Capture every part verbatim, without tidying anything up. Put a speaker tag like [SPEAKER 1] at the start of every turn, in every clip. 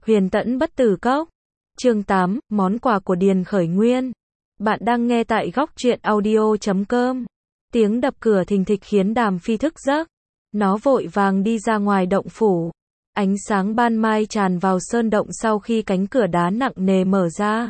[SPEAKER 1] Huyền Tẫn Bất Tử Cốc. Chương tám, món quà của Điền Khởi Nguyên. Bạn đang nghe tại góc truyện audio chấm com. Tiếng đập cửa thình thịch khiến Đàm Phi thức giấc. Nó vội vàng đi ra ngoài động phủ. Ánh sáng ban mai tràn vào sơn động sau khi cánh cửa đá nặng nề mở ra.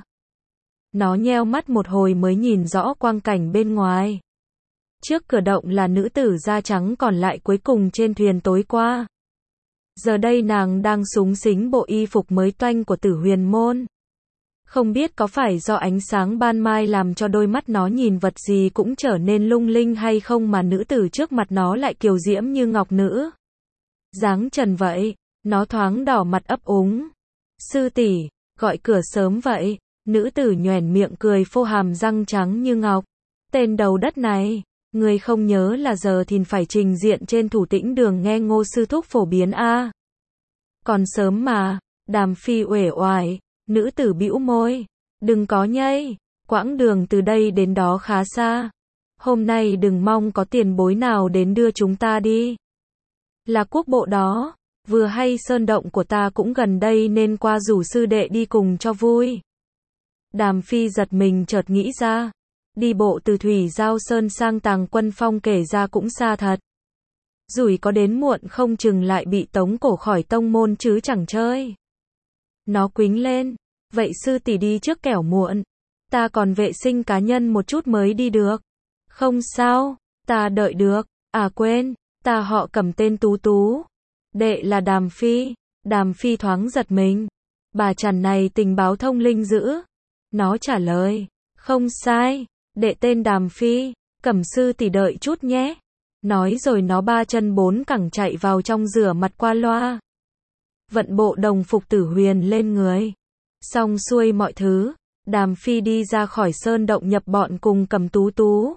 [SPEAKER 1] Nó nheo mắt một hồi mới nhìn rõ quang cảnh bên ngoài. Trước cửa động là nữ tử da trắng còn lại cuối cùng trên thuyền tối qua. Giờ đây nàng đang súng xính bộ y phục mới toanh của Tử Huyền Môn. Không biết có phải do ánh sáng ban mai làm cho đôi mắt nó nhìn vật gì cũng trở nên lung linh hay không mà nữ tử trước mặt nó lại kiều diễm như ngọc nữ. Dáng trần vậy, nó thoáng đỏ mặt ấp úng. Sư tỷ, gọi cửa sớm vậy. Nữ tử nhoẻn miệng cười phô hàm răng trắng như ngọc. Tên đầu đất này, người không nhớ là giờ thìn phải trình diện trên Thủ Tĩnh Đường nghe Ngô sư thúc phổ biến a. Còn sớm mà. Đàm Phi uể oải. Nữ tử bĩu môi. Đừng có nhây. Quãng đường từ đây đến đó khá xa. Hôm nay đừng mong có tiền bối nào đến đưa chúng ta đi. Là quốc bộ đó. Vừa hay sơn động của ta cũng gần đây nên qua rủ sư đệ đi cùng cho vui. Đàm Phi giật mình chợt nghĩ ra. Đi bộ từ Thủy Giao Sơn sang Tàng Quân Phong kể ra cũng xa thật. Rủi có đến muộn không chừng lại bị tống cổ khỏi tông môn chứ chẳng chơi. Nó quính lên. Vậy sư tỷ đi trước kẻo muộn. Ta còn vệ sinh cá nhân một chút mới đi được. Không sao, ta đợi được. À quên, ta họ cầm tên Tú Tú. Đệ là Đàm Phi. Đàm Phi thoáng giật mình. Bà chằn này tình báo thông linh dữ. Nó trả lời. Không sai, đệ tên Đàm Phi. Cẩm sư tỷ đợi chút nhé. Nói rồi nó ba chân bốn cẳng chạy vào trong rửa mặt qua loa. Vận bộ đồng phục Tử Huyền lên người. Xong xuôi mọi thứ, Đàm Phi đi ra khỏi sơn động nhập bọn cùng Cầm Tú Tú.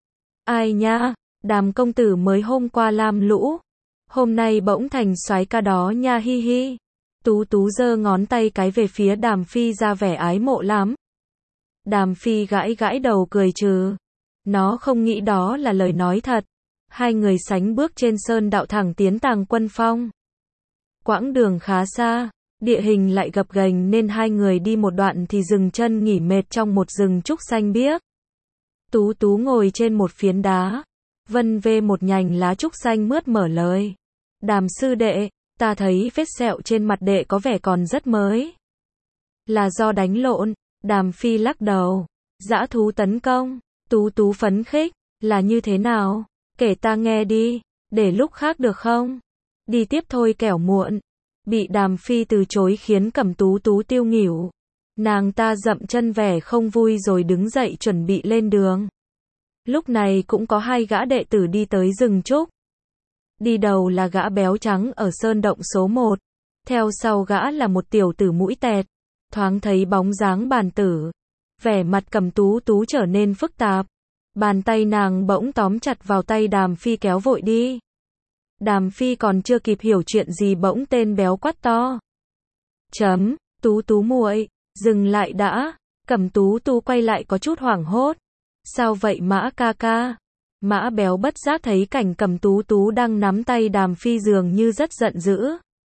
[SPEAKER 1] Ai nha, Đàm công tử mới hôm qua lam lũ. Hôm nay bỗng thành soái ca đó nha hi hi. Tú Tú giơ ngón tay cái về phía Đàm Phi ra vẻ ái mộ lắm. Đàm Phi gãi gãi đầu cười trừ. Nó không nghĩ đó là lời nói thật. Hai người sánh bước trên sơn đạo thẳng tiến Tàng Quân Phong. Quãng đường khá xa, địa hình lại gập ghềnh nên hai người đi một đoạn thì dừng chân nghỉ mệt trong một rừng trúc xanh biếc. Tú Tú ngồi trên một phiến đá, vân vê một nhành lá trúc xanh mướt mở lời. Đàm sư đệ, ta thấy vết sẹo trên mặt đệ có vẻ còn rất mới. Là do đánh lộn. Đàm Phi lắc đầu. Dã thú tấn công. Tú Tú phấn khích. Là như thế nào? Kể ta nghe đi. Để lúc khác được không? Đi tiếp thôi kẻo muộn. Bị Đàm Phi từ chối khiến Cẩm Tú Tú tiêu nghỉu. Nàng ta dậm chân vẻ không vui rồi đứng dậy chuẩn bị lên đường. Lúc này cũng có hai gã đệ tử đi tới rừng trúc. Đi đầu là gã béo trắng ở sơn động số một. Theo sau gã là một tiểu tử mũi tẹt. Thoáng thấy bóng dáng bàn tử. Vẻ mặt Cẩm Tú Tú trở nên phức tạp. Bàn tay nàng bỗng tóm chặt vào tay Đàm Phi kéo vội đi. Đàm Phi còn chưa kịp hiểu chuyện gì bỗng tên béo quát to. Chấm, Tú Tú muội, dừng lại đã. Cẩm Tú Tú quay lại có chút hoảng hốt. Sao vậy Mã ca ca? Mã béo bất giác thấy cảnh Cẩm Tú Tú đang nắm tay Đàm Phi dường như rất giận dữ.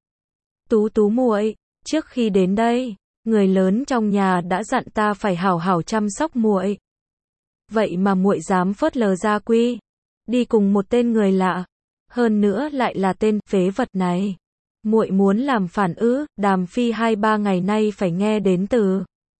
[SPEAKER 1] Tú Tú muội, trước khi đến đây, người lớn trong nhà đã dặn ta phải hảo hảo chăm sóc muội. Vậy mà muội dám phớt lờ gia quy, đi cùng một tên người lạ, hơn nữa lại là tên phế vật này. Muội muốn làm phản ư? Đàm Phi hai ba ngày nay phải nghe đến từ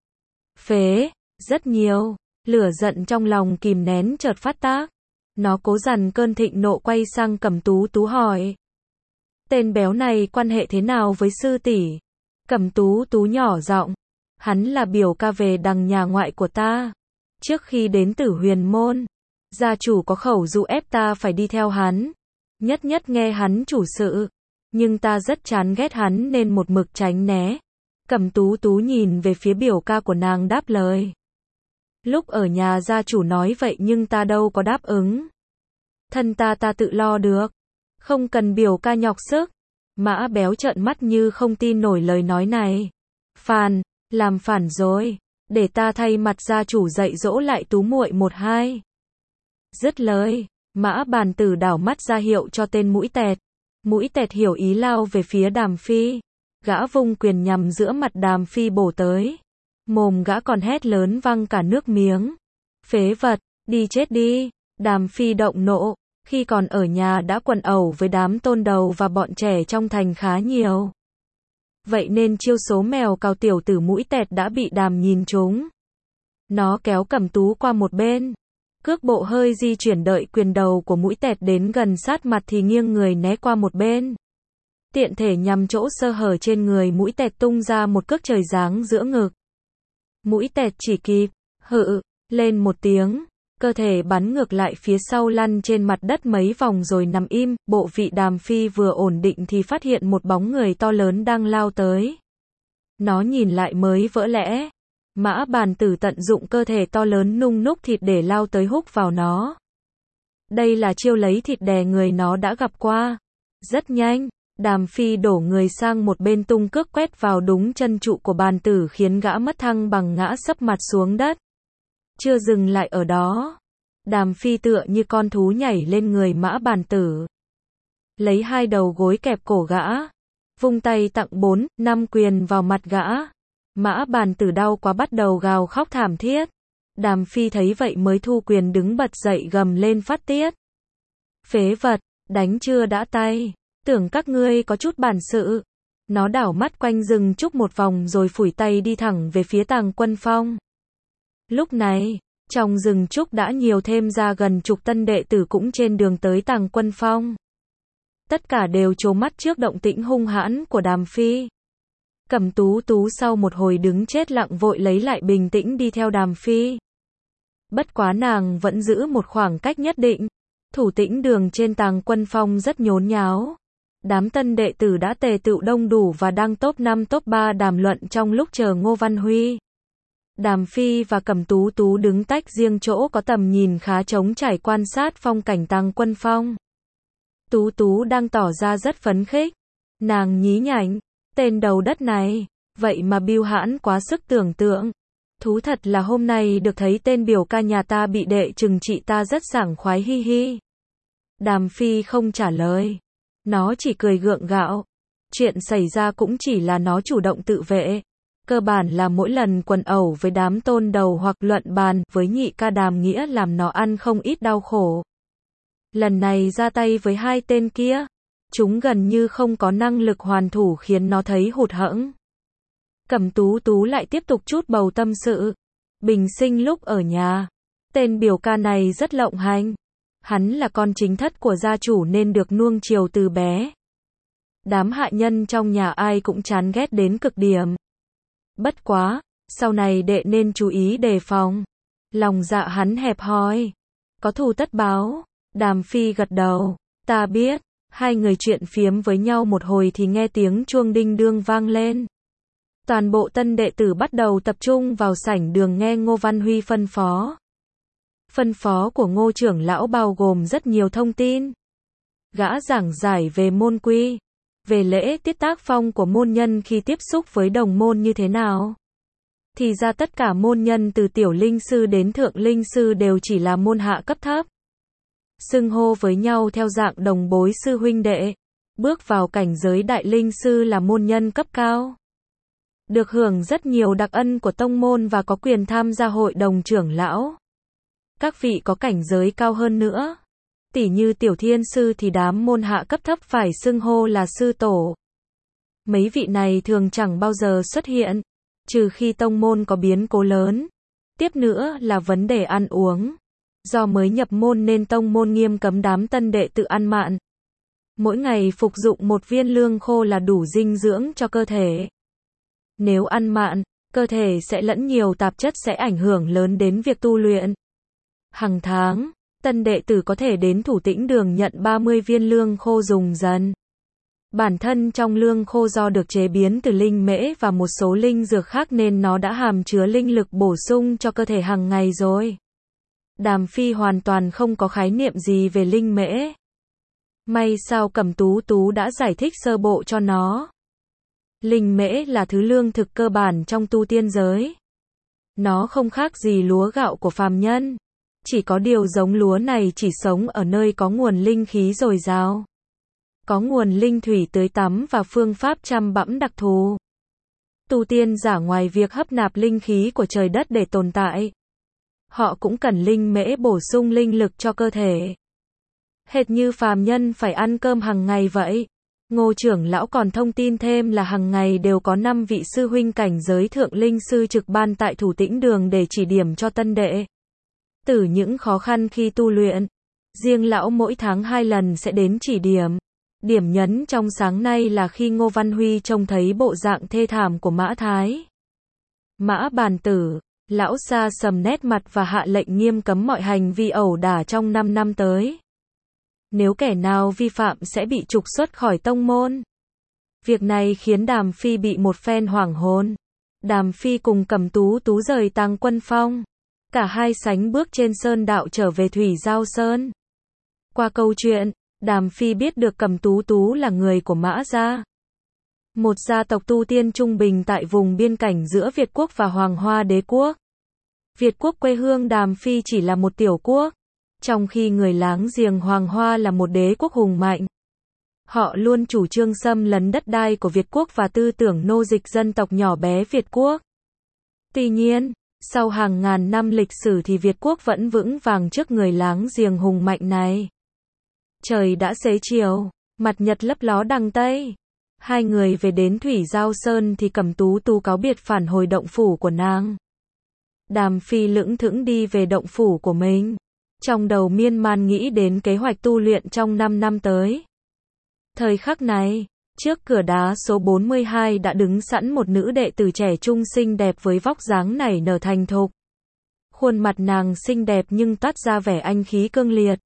[SPEAKER 1] phế rất nhiều, lửa giận trong lòng kìm nén chợt phát tác. Nó cố dằn cơn thịnh nộ quay sang Cẩm Tú Tú hỏi. Tên béo này quan hệ thế nào với sư tỷ? Cẩm Tú Tú nhỏ giọng. Hắn là biểu ca về đằng nhà ngoại của ta. Trước khi đến Tử Huyền Môn, gia chủ có khẩu dụ ép ta phải đi theo hắn. Nhất nhất nghe hắn chủ sự. Nhưng ta rất chán ghét hắn nên một mực tránh né. Cẩm Tú Tú nhìn về phía biểu ca của nàng đáp lời. Lúc ở nhà gia chủ nói vậy nhưng ta đâu có đáp ứng. Thân ta ta tự lo được. Không cần biểu ca nhọc sức. Mã béo trợn mắt như không tin nổi lời nói này. Phàn, làm phản rồi. Để ta thay mặt gia chủ dạy dỗ lại Tú muội một hai. Dứt lời, Mã bàn tử đảo mắt ra hiệu cho tên mũi tẹt. Mũi tẹt hiểu ý lao về phía Đàm Phi. Gã vung quyền nhằm giữa mặt Đàm Phi bổ tới. Mồm gã còn hét lớn văng cả nước miếng. Phế vật, đi chết đi. Đàm Phi động nộ, khi còn ở nhà đã quần ẩu với đám tôn đầu và bọn trẻ trong thành khá nhiều. Vậy nên chiêu số mèo cào tiểu tử mũi tẹt đã bị Đàm nhìn trúng. Nó kéo Cẩm Tú qua một bên. Cước bộ hơi di chuyển đợi quyền đầu của mũi tẹt đến gần sát mặt thì nghiêng người né qua một bên. Tiện thể nhằm chỗ sơ hở trên người mũi tẹt tung ra một cước trời giáng giữa ngực. Mũi tẹt chỉ kịp hự lên một tiếng, cơ thể bắn ngược lại phía sau lăn trên mặt đất mấy vòng rồi nằm im. Bộ vị Đàm Phi vừa ổn định thì phát hiện một bóng người to lớn đang lao tới. Nó nhìn lại mới vỡ lẽ. Mã Bàn Tử tận dụng cơ thể to lớn nung núc thịt để lao tới húc vào nó. Đây là chiêu lấy thịt đè người nó đã gặp qua. Rất nhanh, Đàm Phi đổ người sang một bên tung cước quét vào đúng chân trụ của Bàn Tử khiến gã mất thăng bằng ngã sấp mặt xuống đất. Chưa dừng lại ở đó, Đàm Phi tựa như con thú nhảy lên người Mã Bàn Tử. Lấy hai đầu gối kẹp cổ gã, vung tay tặng bốn, năm quyền vào mặt gã. Mã Bàn Tử đau quá bắt đầu gào khóc thảm thiết. Đàm Phi thấy vậy mới thu quyền đứng bật dậy gầm lên phát tiết. Phế vật, đánh chưa đã tay, tưởng các ngươi có chút bản sự. Nó đảo mắt quanh rừng trúc một vòng rồi phủi tay đi thẳng về phía Tàng Quân Phong. Lúc này, trong rừng trúc đã nhiều thêm ra gần chục tân đệ tử cũng trên đường tới Tàng Quân Phong. Tất cả đều trố mắt trước động tĩnh hung hãn của Đàm Phi. Cẩm Tú Tú sau một hồi đứng chết lặng vội lấy lại bình tĩnh đi theo Đàm Phi. Bất quá nàng vẫn giữ một khoảng cách nhất định. Thủ tĩnh đường trên Tàng Quân Phong rất nhốn nháo. Đám tân đệ tử đã tề tựu đông đủ và đang top năm top ba đàm luận trong lúc chờ Ngô Văn Huy. Đàm Phi và Cẩm Tú Tú đứng tách riêng chỗ có tầm nhìn khá trống trải quan sát phong cảnh Tàng Quân Phong. Tú Tú đang tỏ ra rất phấn khích. Nàng nhí nhảnh, tên đầu đất này, vậy mà biêu hãn quá sức tưởng tượng. Thú thật là hôm nay được thấy tên biểu ca nhà ta bị đệ trừng trị ta rất sảng khoái hi hi. Đàm Phi không trả lời. Nó chỉ cười gượng gạo. Chuyện xảy ra cũng chỉ là nó chủ động tự vệ. Cơ bản là mỗi lần quần ẩu với đám tôn đầu hoặc luận bàn với nhị ca Đàm Nghĩa làm nó ăn không ít đau khổ. Lần này ra tay với hai tên kia, chúng gần như không có năng lực hoàn thủ khiến nó thấy hụt hẫng. Cẩm Tú Tú lại tiếp tục chút bầu tâm sự. Bình sinh lúc ở nhà, tên biểu ca này rất lộng hành. Hắn là con chính thất của gia chủ nên được nuông chiều từ bé. Đám hạ nhân trong nhà ai cũng chán ghét đến cực điểm. Bất quá, sau này đệ nên chú ý đề phòng. Lòng dạ hắn hẹp hòi, có thù tất báo. Đàm Phi gật đầu. Ta biết. Hai người chuyện phiếm với nhau một hồi thì nghe tiếng chuông đinh đương vang lên. Toàn bộ tân đệ tử bắt đầu tập trung vào sảnh đường nghe Ngô Văn Huy phân phó. Phân phó của Ngô trưởng lão bao gồm rất nhiều thông tin. Gã giảng giải về môn quy, về lễ tiết tác phong của môn nhân khi tiếp xúc với đồng môn như thế nào. Thì ra tất cả môn nhân từ tiểu linh sư đến thượng linh sư đều chỉ là môn hạ cấp thấp. Xưng hô với nhau theo dạng đồng bối sư huynh đệ. Bước vào cảnh giới đại linh sư là môn nhân cấp cao. Được hưởng rất nhiều đặc ân của tông môn và có quyền tham gia hội đồng trưởng lão. Các vị có cảnh giới cao hơn nữa, tỉ như tiểu thiên sư thì đám môn hạ cấp thấp phải xưng hô là sư tổ. Mấy vị này thường chẳng bao giờ xuất hiện, trừ khi tông môn có biến cố lớn. Tiếp nữa là vấn đề ăn uống. Do mới nhập môn nên tông môn nghiêm cấm đám tân đệ tự ăn mặn. Mỗi ngày phục dụng một viên lương khô là đủ dinh dưỡng cho cơ thể. Nếu ăn mặn, cơ thể sẽ lẫn nhiều tạp chất sẽ ảnh hưởng lớn đến việc tu luyện. Hàng tháng, tân đệ tử có thể đến thủ tĩnh đường nhận ba mươi viên lương khô dùng dần. Bản thân trong lương khô do được chế biến từ linh mễ và một số linh dược khác nên nó đã hàm chứa linh lực bổ sung cho cơ thể hàng ngày rồi. Đàm Phi hoàn toàn không có khái niệm gì về linh mễ. May sao Cẩm Tú Tú đã giải thích sơ bộ cho nó. Linh mễ là thứ lương thực cơ bản trong tu tiên giới. Nó không khác gì lúa gạo của phàm nhân. Chỉ có điều giống lúa này chỉ sống ở nơi có nguồn linh khí dồi dào. có nguồn linh thủy tưới tắm và phương pháp chăm bẵm đặc thù. Tu tiên giả ngoài việc hấp nạp linh khí của trời đất để tồn tại, họ cũng cần linh mễ bổ sung linh lực cho cơ thể. Hệt như phàm nhân phải ăn cơm hàng ngày vậy. Ngô trưởng lão còn thông tin thêm là hàng ngày đều có năm vị sư huynh cảnh giới thượng linh sư trực ban tại Thủ Tĩnh Đường để chỉ điểm cho tân đệ tử những khó khăn khi tu luyện. Riêng lão mỗi tháng hai lần sẽ đến chỉ điểm. Điểm nhấn trong sáng nay là khi Ngô Văn Huy trông thấy bộ dạng thê thảm của Mã Thái. Mã Bàn Tử, lão sa sầm nét mặt và hạ lệnh nghiêm cấm mọi hành vi ẩu đả trong năm năm tới. Nếu kẻ nào vi phạm sẽ bị trục xuất khỏi tông môn. Việc này khiến Đàm Phi bị một phen hoảng hồn. Đàm Phi cùng Cẩm Tú Tú rời Tàng Quân Phong. Cả hai sánh bước trên sơn đạo trở về Thủy Giao Sơn. Qua câu chuyện, Đàm Phi biết được Cẩm Tú Tú là người của Mã gia. Một gia tộc tu tiên trung bình tại vùng biên cảnh giữa Việt quốc và Hoàng Hoa Đế quốc. Việt quốc quê hương Đàm Phi chỉ là một tiểu quốc, trong khi người láng giềng Hoàng Hoa là một đế quốc hùng mạnh. Họ luôn chủ trương xâm lấn đất đai của Việt quốc và tư tưởng nô dịch dân tộc nhỏ bé Việt quốc. Tuy nhiên, sau hàng ngàn năm lịch sử thì Việt quốc vẫn vững vàng trước người láng giềng hùng mạnh này. Trời đã xế chiều, mặt nhật lấp ló đằng Tây. Hai người về đến Thủy Giao Sơn thì Cẩm Tú Tú cáo biệt phản hồi động phủ của nàng. Đàm Phi lững thững đi về động phủ của mình. Trong đầu miên man nghĩ đến kế hoạch tu luyện trong năm năm tới. Thời khắc này, trước cửa đá số bốn mươi hai đã đứng sẵn một nữ đệ tử trẻ trung xinh đẹp với vóc dáng nảy nở thành thục. Khuôn mặt nàng xinh đẹp nhưng toát ra vẻ anh khí cương liệt.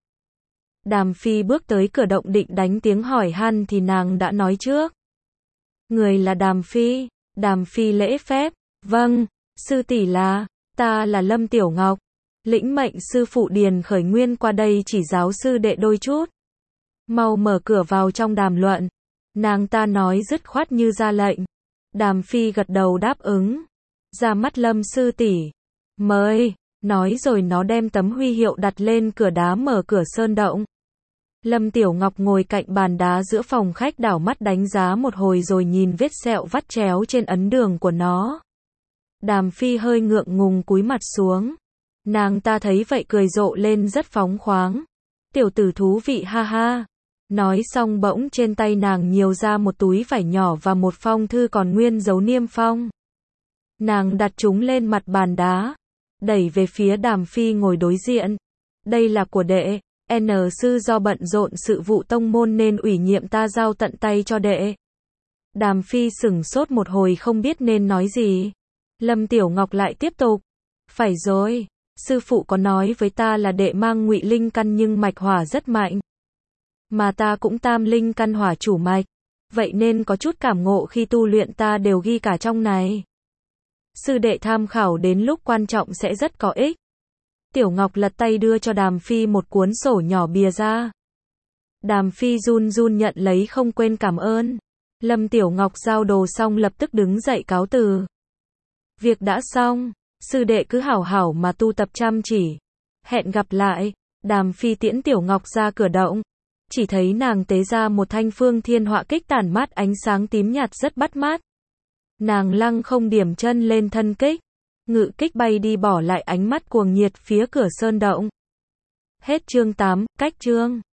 [SPEAKER 1] Đàm Phi bước tới cửa động định đánh tiếng hỏi han thì nàng đã nói trước. Người là Đàm Phi. Đàm Phi lễ phép. Vâng, sư tỷ là, ta là Lâm Tiểu Ngọc. Lĩnh mệnh sư phụ Điền Khởi Nguyên qua đây chỉ giáo sư đệ đôi chút. Mau mở cửa vào trong đàm luận. Nàng ta nói dứt khoát như ra lệnh. Đàm Phi gật đầu đáp ứng. Ra mắt Lâm sư tỷ. Mời. Nói rồi nó đem tấm huy hiệu đặt lên cửa đá mở cửa sơn động. Lâm Tiểu Ngọc ngồi cạnh bàn đá giữa phòng khách đảo mắt đánh giá một hồi rồi nhìn vết sẹo vắt chéo trên ấn đường của nó. Đàm Phi hơi ngượng ngùng cúi mặt xuống. Nàng ta thấy vậy cười rộ lên rất phóng khoáng. Tiểu tử thú vị ha ha. Nói xong bỗng trên tay nàng nhiều ra một túi vải nhỏ và một phong thư còn nguyên dấu niêm phong. Nàng đặt chúng lên mặt bàn đá, đẩy về phía Đàm Phi ngồi đối diện. Đây là của đệ, N sư do bận rộn sự vụ tông môn nên ủy nhiệm ta giao tận tay cho đệ. Đàm Phi sửng sốt một hồi không biết nên nói gì. Lâm Tiểu Ngọc lại tiếp tục. Phải rồi, sư phụ có nói với ta là đệ mang ngụy linh căn nhưng mạch hỏa rất mạnh. Mà ta cũng tam linh căn hỏa chủ mạch. Vậy nên có chút cảm ngộ khi tu luyện ta đều ghi cả trong này. Sư đệ tham khảo đến lúc quan trọng sẽ rất có ích. Tiểu Ngọc lật tay đưa cho Đàm Phi một cuốn sổ nhỏ bìa ra. Đàm Phi run run nhận lấy không quên cảm ơn. Lâm Tiểu Ngọc giao đồ xong lập tức đứng dậy cáo từ. Việc đã xong, sư đệ cứ hảo hảo mà tu tập chăm chỉ. Hẹn gặp lại. Đàm Phi tiễn Tiểu Ngọc ra cửa động. Chỉ thấy nàng tế ra một thanh phương thiên họa kích tản mát ánh sáng tím nhạt rất bắt mắt. Nàng lăng không điểm chân lên thân kích. Ngự kích bay đi bỏ lại ánh mắt cuồng nhiệt phía cửa sơn động. Hết chương tám, cách chương.